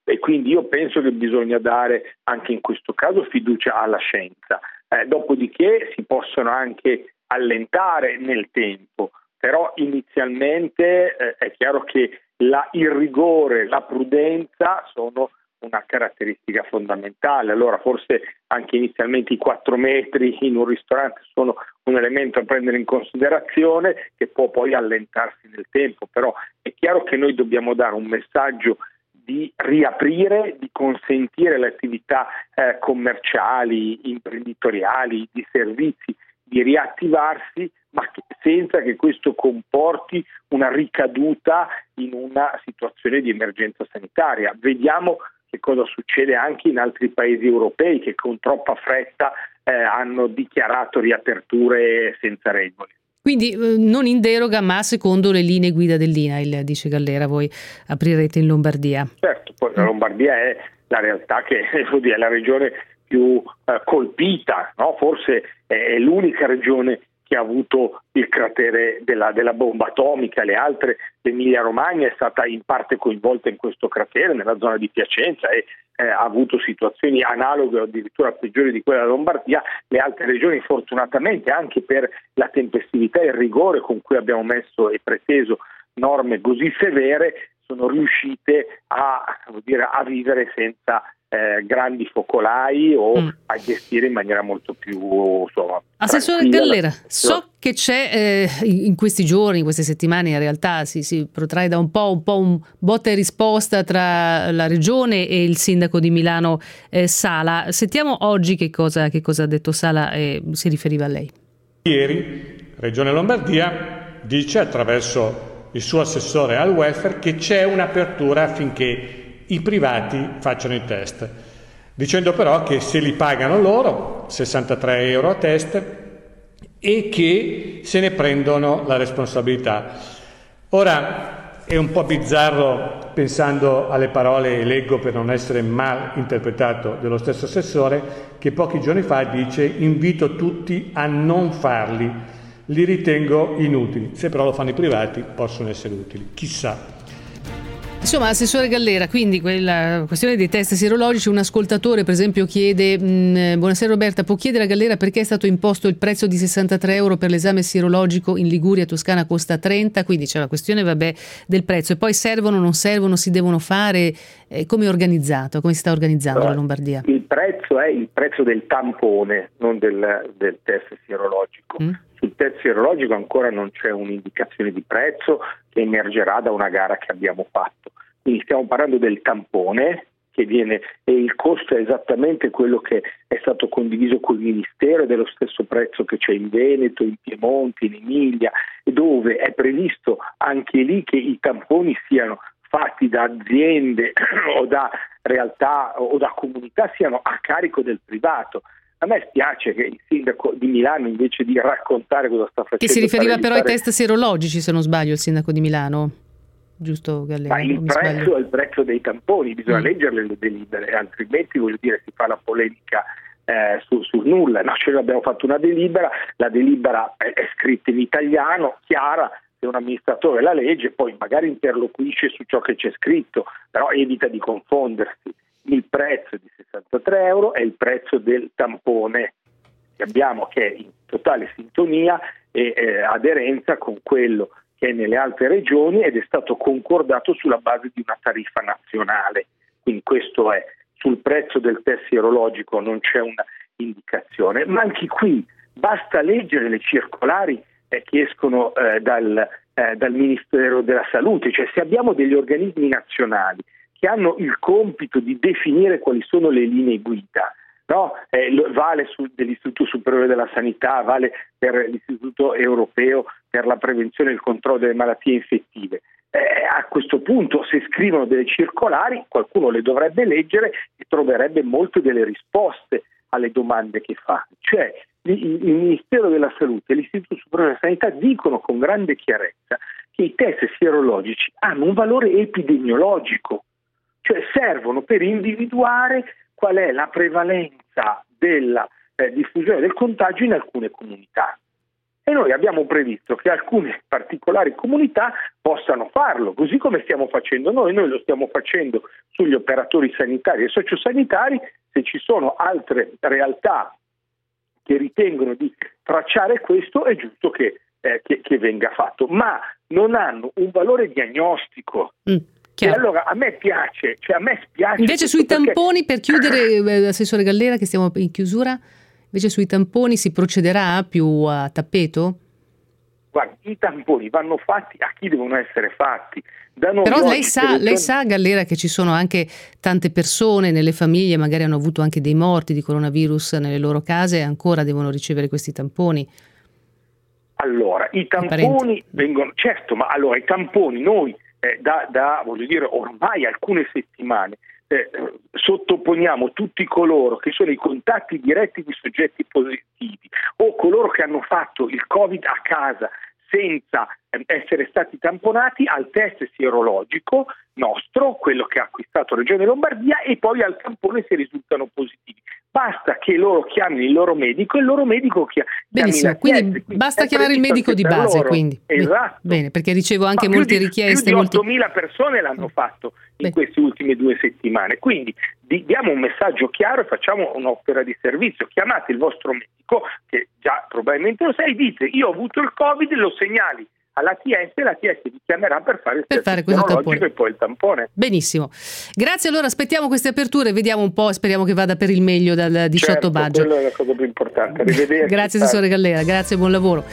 e quindi io penso che bisogna dare anche in questo caso fiducia alla scienza. Dopodiché si possono anche allentare nel tempo, però inizialmente è chiaro che il rigore, la prudenza sono una caratteristica fondamentale. Allora forse anche inizialmente i 4 metri in un ristorante sono un elemento a prendere in considerazione, che può poi allentarsi nel tempo, però è chiaro che noi dobbiamo dare un messaggio di riaprire, di consentire le attività commerciali, imprenditoriali, di servizi, di riattivarsi, ma senza che questo comporti una ricaduta in una situazione di emergenza sanitaria. Vediamo che cosa succede anche in altri paesi europei che con troppa fretta hanno dichiarato riaperture senza regole. Quindi non in deroga, ma secondo le linee guida dell'INAIL, dice Gallera, voi aprirete in Lombardia. Certo, poi la Lombardia è la realtà che è la regione più colpita, no? Forse è l'unica regione che ha avuto il cratere della bomba atomica. Le altre, l'Emilia Romagna è stata in parte coinvolta in questo cratere nella zona di Piacenza e ha avuto situazioni analoghe o addirittura peggiori di quella della Lombardia. Le altre regioni fortunatamente, anche per la tempestività e il rigore con cui abbiamo messo e preteso norme così severe, sono riuscite a vivere senza grandi focolai o a gestire in maniera molto più Assessore Gallera, so che c'è in questi giorni, in queste settimane, in realtà si protrae da un po' un botta e risposta tra la regione e il sindaco di Milano Sala. Sentiamo oggi che cosa ha detto Sala e si riferiva a lei. Ieri Regione Lombardia dice attraverso il suo assessore al welfare che c'è un'apertura affinché i privati facciano i test, dicendo però che se li pagano loro, 63 euro a test, e che se ne prendono la responsabilità. Ora è un po' bizzarro, pensando alle parole, e leggo per non essere mal interpretato, dello stesso assessore, che pochi giorni fa dice: invito tutti a non farli, li ritengo inutili, se però lo fanno i privati possono essere utili, chissà. Insomma, Assessore Gallera, quindi quella questione dei test sierologici, un ascoltatore per esempio chiede, buonasera Roberta, può chiedere a Gallera perché è stato imposto il prezzo di 63 euro per l'esame sierologico in Liguria, Toscana costa 30, quindi c'è la questione del prezzo, e poi servono, non servono, si devono fare, come è organizzato, come si sta organizzando la Lombardia? Il prezzo è il prezzo del tampone, non del test sierologico. Sul test sierologico ancora non c'è un'indicazione di prezzo che emergerà da una gara che abbiamo fatto. Quindi stiamo parlando del tampone che viene, e il costo è esattamente quello che è stato condiviso col Ministero, ed è lo stesso prezzo che c'è in Veneto, in Piemonte, in Emilia, dove è previsto anche lì che i tamponi siano fatti da aziende o da realtà o da comunità, siano a carico del privato. A me spiace che il sindaco di Milano, invece di raccontare cosa sta facendo... Che si riferiva però ai test sierologici, se non sbaglio, il sindaco di Milano, giusto Gallera? Ma il prezzo è il prezzo dei tamponi, bisogna leggerle le delibere, altrimenti si fa la polemica sul nulla. No, cioè abbiamo fatto una delibera, la delibera è scritta in italiano, chiara, se un amministratore la legge poi magari interloquisce su ciò che c'è scritto, però evita di confondersi. Il prezzo di 63 euro è il prezzo del tampone che abbiamo, che è in totale sintonia e aderenza con quello che è nelle altre regioni, ed è stato concordato sulla base di una tariffa nazionale. Quindi questo è. Sul prezzo del test sierologico non c'è una indicazione, ma anche qui basta leggere le circolari che escono dal Ministero della Salute. Cioè, se abbiamo degli organismi nazionali che hanno il compito di definire quali sono le linee guida, no? Vale dell'Istituto Superiore della Sanità, vale per l'Istituto Europeo per la prevenzione e il controllo delle malattie infettive. A questo punto, se scrivono delle circolari, qualcuno le dovrebbe leggere e troverebbe molte delle risposte alle domande che fa. Cioè, il Ministero della Salute e l'Istituto Superiore della Sanità dicono con grande chiarezza che i test sierologici hanno un valore epidemiologico, cioè servono per individuare qual è la prevalenza della diffusione del contagio in alcune comunità. e noi abbiamo previsto che alcune particolari comunità possano farlo, così come stiamo facendo noi lo stiamo facendo sugli operatori sanitari e sociosanitari. Se ci sono altre realtà che ritengono di tracciare questo, è giusto che venga fatto, ma non hanno un valore diagnostico. E allora a me spiace. Invece sui tamponi, per chiudere, assessore Gallera, che stiamo in chiusura, invece sui tamponi si procederà più a tappeto? Guardi, i tamponi vanno fatti a chi devono essere fatti. Però lei sa, Gallera, che ci sono anche tante persone nelle famiglie, magari hanno avuto anche dei morti di coronavirus nelle loro case e ancora devono ricevere questi tamponi. Allora, i tamponi vengono, certo, ma allora i tamponi noi voglio dire, ormai alcune settimane sottoponiamo tutti coloro che sono i contatti diretti di soggetti positivi o coloro che hanno fatto il Covid a casa senza essere stati tamponati al test sierologico nostro, quello che ha acquistato Regione Lombardia, e poi al tampone se risultano positivi. Basta che loro chiamino il loro medico e il loro medico Benissimo, quindi basta chiamare il medico di base, loro. Quindi. Esatto. Bene, perché ricevo anche molte richieste. Più di 8.000 persone l'hanno fatto in queste ultime 2 settimane, quindi diamo un messaggio chiaro e facciamo un'opera di servizio. Chiamate il vostro medico, che già probabilmente lo sai, dite: io ho avuto il Covid, lo segnali all'ATS e l'ATS vi chiamerà per fare il test sierologico e poi il tampone. Benissimo, grazie. Allora aspettiamo queste aperture, vediamo un po', speriamo che vada per il meglio dal 18 maggio. Quella è la cosa più importante. Arrivederci. Grazie assessore Gallera, grazie e buon lavoro.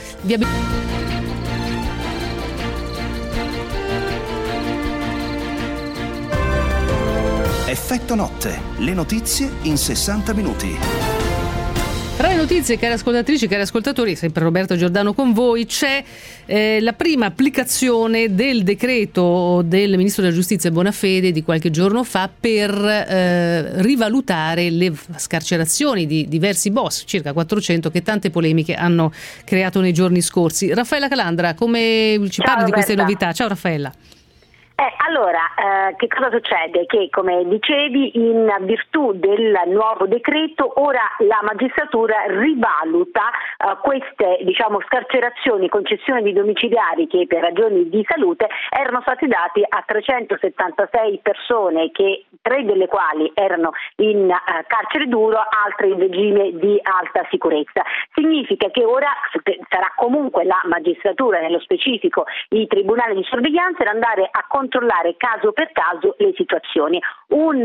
Effetto notte, le notizie in 60 minuti. Tra le notizie, cari ascoltatrici, cari ascoltatori, sempre Roberta Giordano con voi, c'è la prima applicazione del decreto del Ministro della Giustizia Bonafede di qualche giorno fa per rivalutare le scarcerazioni di diversi boss, circa 400, che tante polemiche hanno creato nei giorni scorsi. Raffaella Calandra, come ci parli di queste novità? Ciao Raffaella. Allora, che cosa succede? Che, come dicevi, in virtù del nuovo decreto, ora la magistratura rivaluta queste, scarcerazioni, concessioni di domiciliari che per ragioni di salute erano stati dati a 376 persone, che 3 delle quali erano in carcere duro, altre in regime di alta sicurezza. Significa che ora sarà comunque la magistratura, nello specifico i tribunali di sorveglianza, ad andare a controllare caso per caso le situazioni. Un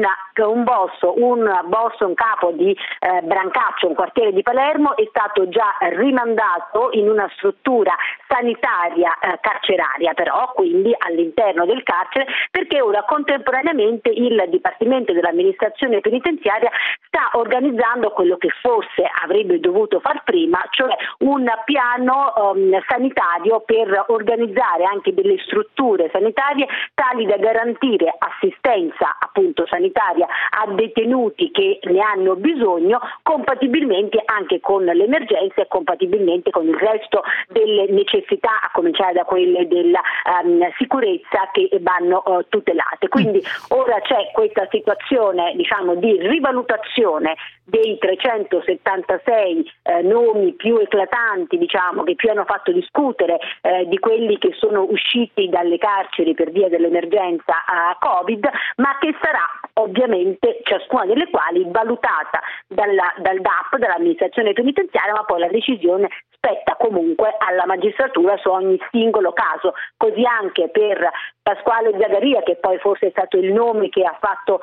capo di Brancaccio, un quartiere di Palermo, è stato già rimandato in una struttura sanitaria carceraria, però quindi all'interno del carcere, perché ora contemporaneamente il Dipartimento dell'Amministrazione Penitenziaria sta organizzando quello che forse avrebbe dovuto far prima, cioè un piano sanitario per organizzare anche delle strutture sanitarie tali da garantire assistenza appunto sanitaria a detenuti che ne hanno bisogno, compatibilmente anche con l'emergenza e compatibilmente con il resto delle necessità, a cominciare da quelle della sicurezza, che vanno tutelate. Quindi ora c'è questa situazione di rivalutazione dei 376 nomi più eclatanti, che più hanno fatto discutere di quelli che sono usciti dalle carceri per via dell'emergenza Covid, ma che sarà ovviamente ciascuna delle quali valutata dal DAP, dall'amministrazione penitenziaria, ma poi la decisione spetta comunque alla magistratura su ogni singolo caso. Così anche per Pasquale Zagaria, che poi forse è stato il nome che ha fatto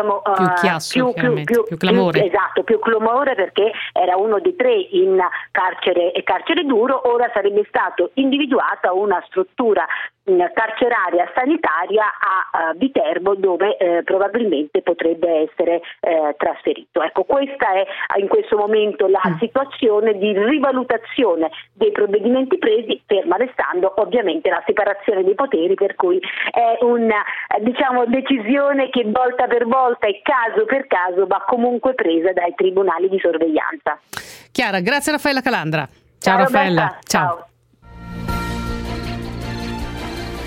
più clamore. Esatto, più clamore, perché era uno dei 3 in carcere duro. Ora sarebbe stato individuata una struttura carceraria sanitaria a Viterbo, dove probabilmente potrebbe essere trasferito. Ecco, questa è in questo momento la situazione di rivalutazione dei provvedimenti presi, ferma restando ovviamente la separazione dei poteri, per cui è una decisione che volta per volta e caso per caso va comunque presa dai tribunali di sorveglianza. Chiara, grazie Raffaella Calandra. Ciao Raffaella. Ciao.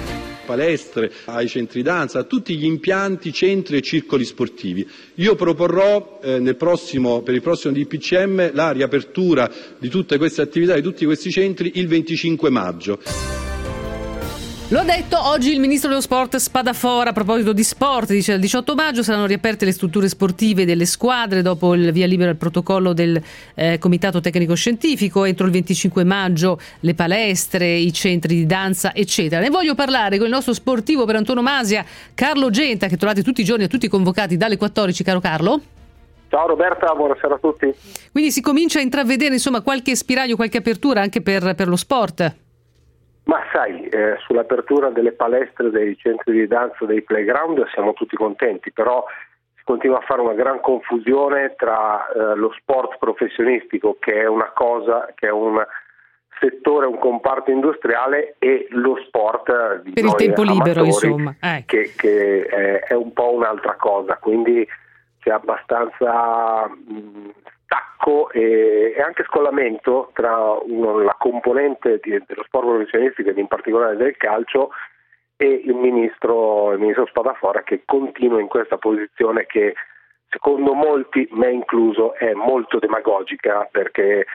palestre, ai centri danza, a tutti gli impianti, centri e circoli sportivi. Io proporrò per il prossimo DPCM la riapertura di tutte queste attività, di tutti questi centri il 25 maggio. Lo ha detto oggi il ministro dello sport Spadafora a proposito di sport, dice il 18 maggio saranno riaperte le strutture sportive delle squadre dopo il via libera al protocollo del comitato tecnico scientifico, entro il 25 maggio le palestre, i centri di danza eccetera. Ne voglio parlare con il nostro sportivo per antonomasia Carlo Genta, che trovate tutti i giorni a tutti convocati dalle 14, caro Carlo. Ciao Roberta, buonasera a tutti. Quindi si comincia a intravedere insomma qualche spiraglio, qualche apertura anche per lo sport? Ma sai, sull'apertura delle palestre, dei centri di danza, dei playground siamo tutti contenti, però si continua a fare una gran confusione tra lo sport professionistico, che è una cosa, che è un settore, un comparto industriale, e lo sport di per il tempo libero, amatori, insomma, che è un po' un'altra cosa, quindi c'è abbastanza stacco e anche scollamento tra la componente dello sport professionistico ed in particolare del calcio e il ministro Spadafora, che continua in questa posizione che secondo molti, me incluso, è molto demagogica, perché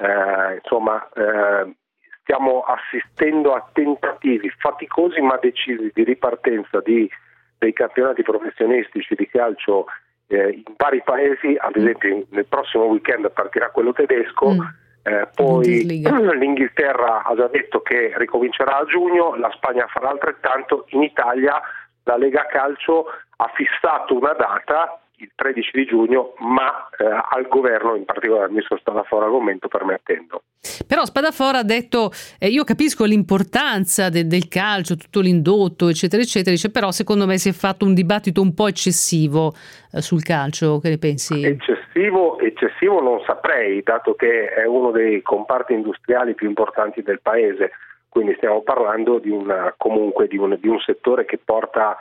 stiamo assistendo a tentativi faticosi ma decisi di ripartenza dei campionati professionistici di calcio in vari paesi. Ad esempio nel prossimo weekend partirà quello tedesco, poi l'Inghilterra ha già detto che ricomincerà a giugno, la Spagna farà altrettanto. In Italia la Lega Calcio ha fissato una data, il 13 di giugno, ma al governo, in particolare al ministro Spadafora, al momento permettendo. Però Spadafora ha detto, io capisco l'importanza del calcio, tutto l'indotto eccetera eccetera, dice però secondo me si è fatto un dibattito un po' eccessivo sul calcio, che ne pensi? Eccessivo non saprei, dato che è uno dei comparti industriali più importanti del paese, quindi stiamo parlando di un settore che porta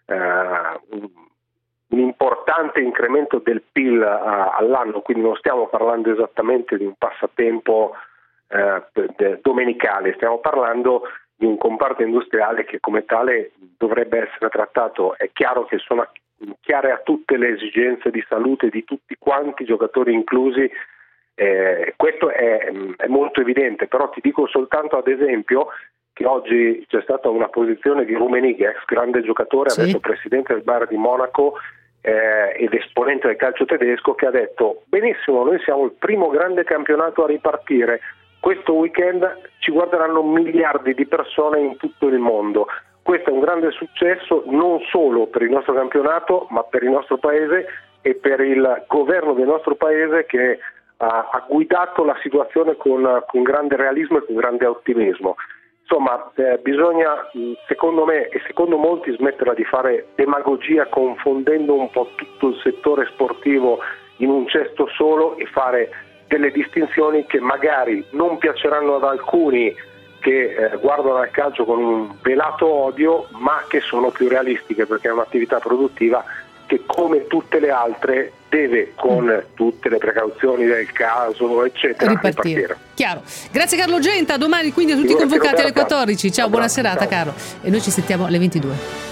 un importante incremento del PIL all'anno, quindi non stiamo parlando esattamente di un passatempo domenicale, stiamo parlando di un comparto industriale che come tale dovrebbe essere trattato. È chiaro che sono chiare a tutte le esigenze di salute di tutti quanti, giocatori inclusi, questo è molto evidente, però ti dico soltanto ad esempio che oggi c'è stata una posizione di Rummenigge, ex grande giocatore, adesso presidente del Bayern di Monaco ed esponente del calcio tedesco, che ha detto: benissimo, noi siamo il primo grande campionato a ripartire, questo weekend ci guarderanno miliardi di persone in tutto il mondo, questo è un grande successo non solo per il nostro campionato ma per il nostro paese e per il governo del nostro paese, che ha guidato la situazione con grande realismo e con grande ottimismo. Insomma, bisogna, secondo me e secondo molti, smetterla di fare demagogia confondendo un po' tutto il settore sportivo in un cesto solo e fare delle distinzioni che magari non piaceranno ad alcuni che guardano al calcio con un velato odio, ma che sono più realistiche, perché è un'attività produttiva che, come tutte le altre, deve, con tutte le precauzioni del caso eccetera, ripartire. Chiaro. Grazie Carlo Genta, domani quindi a tutti convocati alle 14. Ciao, buona serata, caro. E noi ci sentiamo alle 22.